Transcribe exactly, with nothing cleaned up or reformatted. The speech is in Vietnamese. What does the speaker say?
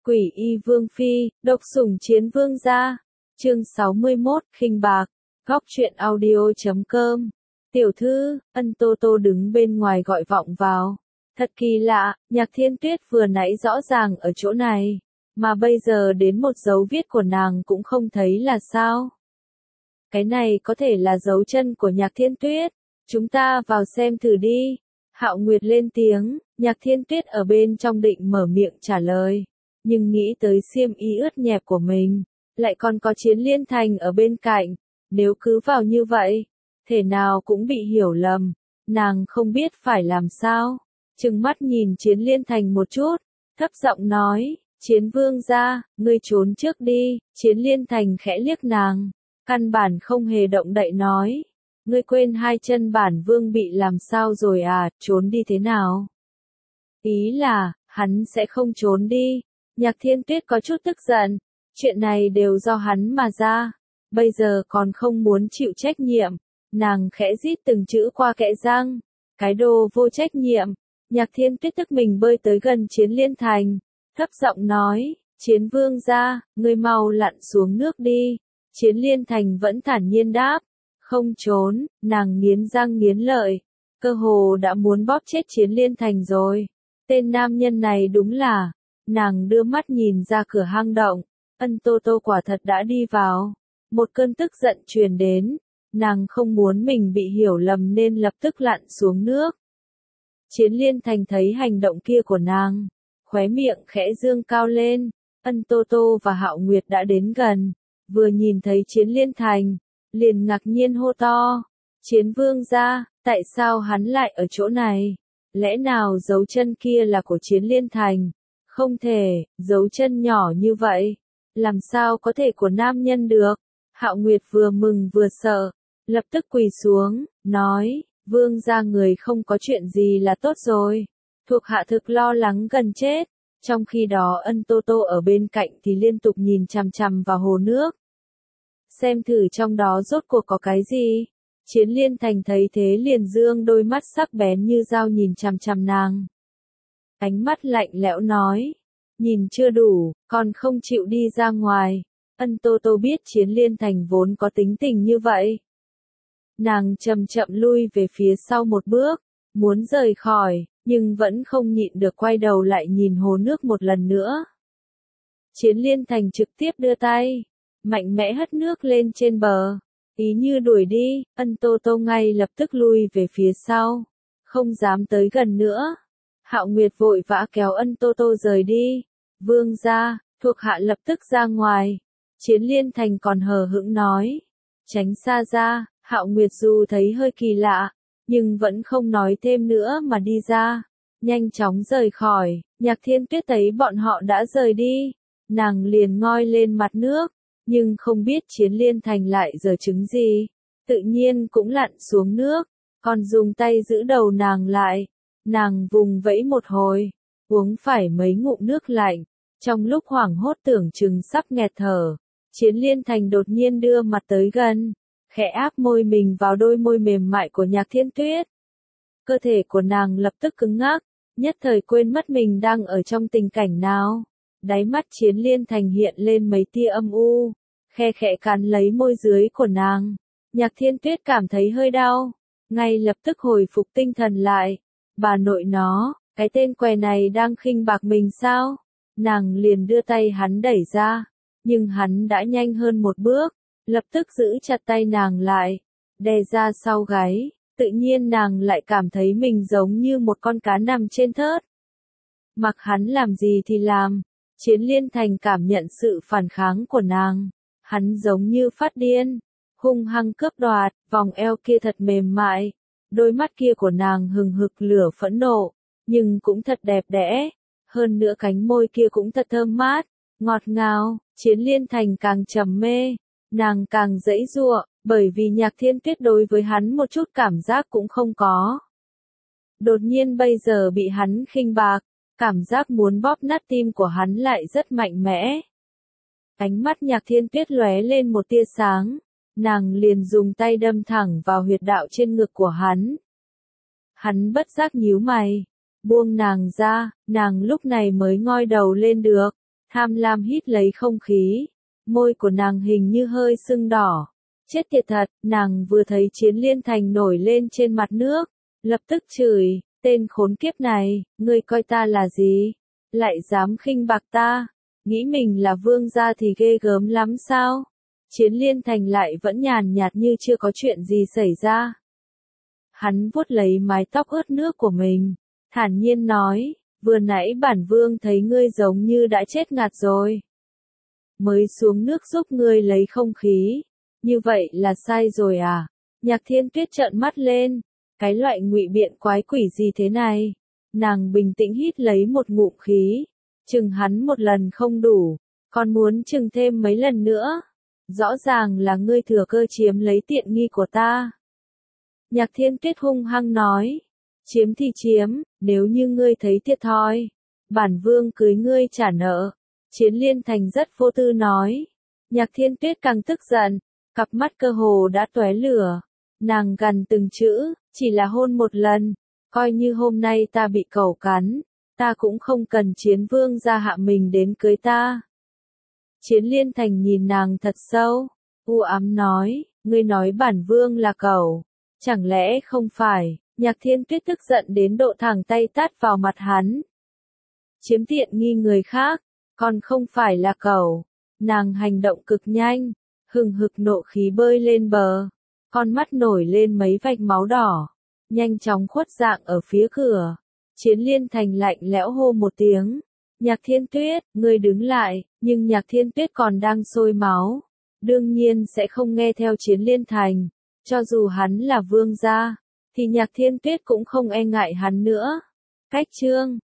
Quỷ y vương phi, độc sủng chiến vương gia. Chương sáu mươi mốt, khinh bạc. Góc truyện audio chấm com. Tiểu thư, Ân Tô Tô đứng bên ngoài gọi vọng vào. Thật kỳ lạ, Nhạc Thiên Tuyết vừa nãy rõ ràng ở chỗ này, mà bây giờ đến một dấu viết của nàng cũng không thấy là sao? Cái này có thể là dấu chân của Nhạc Thiên Tuyết. Chúng ta vào xem thử đi. Hạo Nguyệt lên tiếng, Nhạc Thiên Tuyết ở bên trong định mở miệng trả lời, nhưng nghĩ tới xiêm y ướt nhẹp của mình, lại còn có Chiến Liên Thành ở bên cạnh, nếu cứ vào như vậy, thể nào cũng bị hiểu lầm, nàng không biết phải làm sao, trừng mắt nhìn Chiến Liên Thành một chút, thấp giọng nói, Chiến Vương gia, ngươi trốn trước đi. Chiến Liên Thành khẽ liếc nàng, căn bản không hề động đậy nói, ngươi quên hai chân bản vương bị làm sao rồi à, trốn đi thế nào? Ý là, hắn sẽ không trốn đi. Nhạc Thiên Tuyết có chút tức giận, chuyện này đều do hắn mà ra, bây giờ còn không muốn chịu trách nhiệm, nàng khẽ rít từng chữ qua kẽ răng, cái đồ vô trách nhiệm. Nhạc Thiên Tuyết tức mình bơi tới gần Chiến Liên Thành, thấp giọng nói, Chiến Vương gia, ngươi mau lặn xuống nước đi. Chiến Liên Thành vẫn thản nhiên đáp, không trốn. Nàng nghiến răng nghiến lợi, cơ hồ đã muốn bóp chết Chiến Liên Thành rồi. Tên nam nhân này đúng là, nàng đưa mắt nhìn ra cửa hang động, Ân Tô Tô quả thật đã đi vào. Một cơn tức giận truyền đến, nàng không muốn mình bị hiểu lầm nên lập tức lặn xuống nước. Chiến Liên Thành thấy hành động kia của nàng, khóe miệng khẽ dương cao lên. Ân Tô Tô và Hạo Nguyệt đã đến gần, vừa nhìn thấy Chiến Liên Thành, liền ngạc nhiên hô to, Chiến Vương gia, tại sao hắn lại ở chỗ này? Lẽ nào dấu chân kia là của Chiến Liên Thành? Không thể, dấu chân nhỏ như vậy, làm sao có thể của nam nhân được? Hạo Nguyệt vừa mừng vừa sợ, lập tức quỳ xuống, nói, Vương gia người không có chuyện gì là tốt rồi. Thuộc hạ thực lo lắng gần chết. Trong khi đó Ân Tô Tô ở bên cạnh thì liên tục nhìn chằm chằm vào hồ nước, xem thử trong đó rốt cuộc có cái gì. Chiến Liên Thành thấy thế liền dương đôi mắt sắc bén như dao nhìn chằm chằm nàng. Ánh mắt lạnh lẽo nói, nhìn chưa đủ, còn không chịu đi ra ngoài. Ân Tô Tô biết Chiến Liên Thành vốn có tính tình như vậy. Nàng chậm chậm lui về phía sau một bước, muốn rời khỏi, nhưng vẫn không nhịn được quay đầu lại nhìn hồ nước một lần nữa. Chiến Liên Thành trực tiếp đưa tay, mạnh mẽ hất nước lên trên bờ, ý như đuổi đi. Ân Tô Tô ngay lập tức lui về phía sau, không dám tới gần nữa. Hạo Nguyệt vội vã kéo Ân Tô Tô rời đi. Vương gia, thuộc hạ lập tức ra ngoài. Chiến Liên Thành còn hờ hững nói, tránh xa ra. Hạo Nguyệt dù thấy hơi kỳ lạ, nhưng vẫn không nói thêm nữa mà đi ra, nhanh chóng rời khỏi. Nhạc Thiên Tuyết thấy bọn họ đã rời đi, nàng liền ngoi lên mặt nước, nhưng không biết Chiến Liên Thành lại giở trứng gì, tự nhiên cũng lặn xuống nước, còn dùng tay giữ đầu nàng lại. Nàng vùng vẫy một hồi, uống phải mấy ngụm nước lạnh, trong lúc hoảng hốt tưởng chừng sắp nghẹt thở, Chiến Liên Thành đột nhiên đưa mặt tới gần, khẽ áp môi mình vào đôi môi mềm mại của Nhạc Thiên Tuyết. Cơ thể của nàng lập tức cứng ngắc, nhất thời quên mất mình đang ở trong tình cảnh nào. Đáy mắt Chiến Liên Thành hiện lên mấy tia âm u, khe khẽ cắn lấy môi dưới của nàng. Nhạc Thiên Tuyết cảm thấy hơi đau, ngay lập tức hồi phục tinh thần lại. Bà nội nó, cái tên què này đang khinh bạc mình sao? Nàng liền đưa tay hắn đẩy ra, nhưng hắn đã nhanh hơn một bước, lập tức giữ chặt tay nàng lại, đè ra sau gáy. Tự nhiên nàng lại cảm thấy mình giống như một con cá nằm trên thớt. Mặc hắn làm gì thì làm. Chiến Liên Thành cảm nhận sự phản kháng của nàng, hắn giống như phát điên, hung hăng cướp đoạt. Vòng eo kia thật mềm mại, đôi mắt kia của nàng hừng hực lửa phẫn nộ, nhưng cũng thật đẹp đẽ, hơn nữa cánh môi kia cũng thật thơm mát, ngọt ngào. Chiến Liên Thành càng trầm mê, nàng càng giãy giụa, bởi vì Nhạc Thiên Tuyết đối với hắn một chút cảm giác cũng không có. Đột nhiên bây giờ bị hắn khinh bạc, cảm giác muốn bóp nát tim của hắn lại rất mạnh mẽ. Ánh mắt Nhạc Thiên Tuyết lóe lên một tia sáng, nàng liền dùng tay đâm thẳng vào huyệt đạo trên ngực của hắn. Hắn bất giác nhíu mày, buông nàng ra, nàng lúc này mới ngoi đầu lên được, tham lam hít lấy không khí, môi của nàng hình như hơi sưng đỏ. Chết tiệt thật, nàng vừa thấy Chiến Liên Thành nổi lên trên mặt nước, lập tức chửi, tên khốn kiếp này, ngươi coi ta là gì? Lại dám khinh bạc ta, nghĩ mình là vương gia thì ghê gớm lắm sao? Chiến Liên Thành lại vẫn nhàn nhạt như chưa có chuyện gì xảy ra. Hắn vuốt lấy mái tóc ướt nước của mình, thản nhiên nói, vừa nãy bản vương thấy ngươi giống như đã chết ngạt rồi. Mới xuống nước giúp ngươi lấy không khí, như vậy là sai rồi à? Nhạc Thiên Tuyết trợn mắt lên, cái loại ngụy biện quái quỷ gì thế này? Nàng bình tĩnh hít lấy một ngụm khí, chừng hắn một lần không đủ, còn muốn chừng thêm mấy lần nữa. Rõ ràng là ngươi thừa cơ chiếm lấy tiện nghi của ta. Nhạc Thiên Tuyết hung hăng nói, chiếm thì chiếm, nếu như ngươi thấy thiệt thòi, bản vương cưới ngươi trả nợ. Chiến Liên Thành rất vô tư nói. Nhạc Thiên Tuyết càng tức giận, cặp mắt cơ hồ đã tóe lửa. Nàng gằn từng chữ, chỉ là hôn một lần, coi như hôm nay ta bị cẩu cắn, ta cũng không cần Chiến vương gia hạ mình đến cưới ta. Chiến Liên Thành nhìn nàng thật sâu, u ám nói, ngươi nói bản vương là cẩu, chẳng lẽ không phải? Nhạc Thiên Tuyết tức giận đến độ thẳng tay tát vào mặt hắn. Chiếm tiện nghi người khác, còn không phải là cẩu. Nàng hành động cực nhanh, hừng hực nộ khí bơi lên bờ, con mắt nổi lên mấy vạch máu đỏ, nhanh chóng khuất dạng ở phía cửa. Chiến Liên Thành lạnh lẽo hô một tiếng, Nhạc Thiên Tuyết, ngươi đứng lại, nhưng Nhạc Thiên Tuyết còn đang sôi máu, đương nhiên sẽ không nghe theo Chiến Liên Thành, cho dù hắn là vương gia, thì Nhạc Thiên Tuyết cũng không e ngại hắn nữa. Cách chương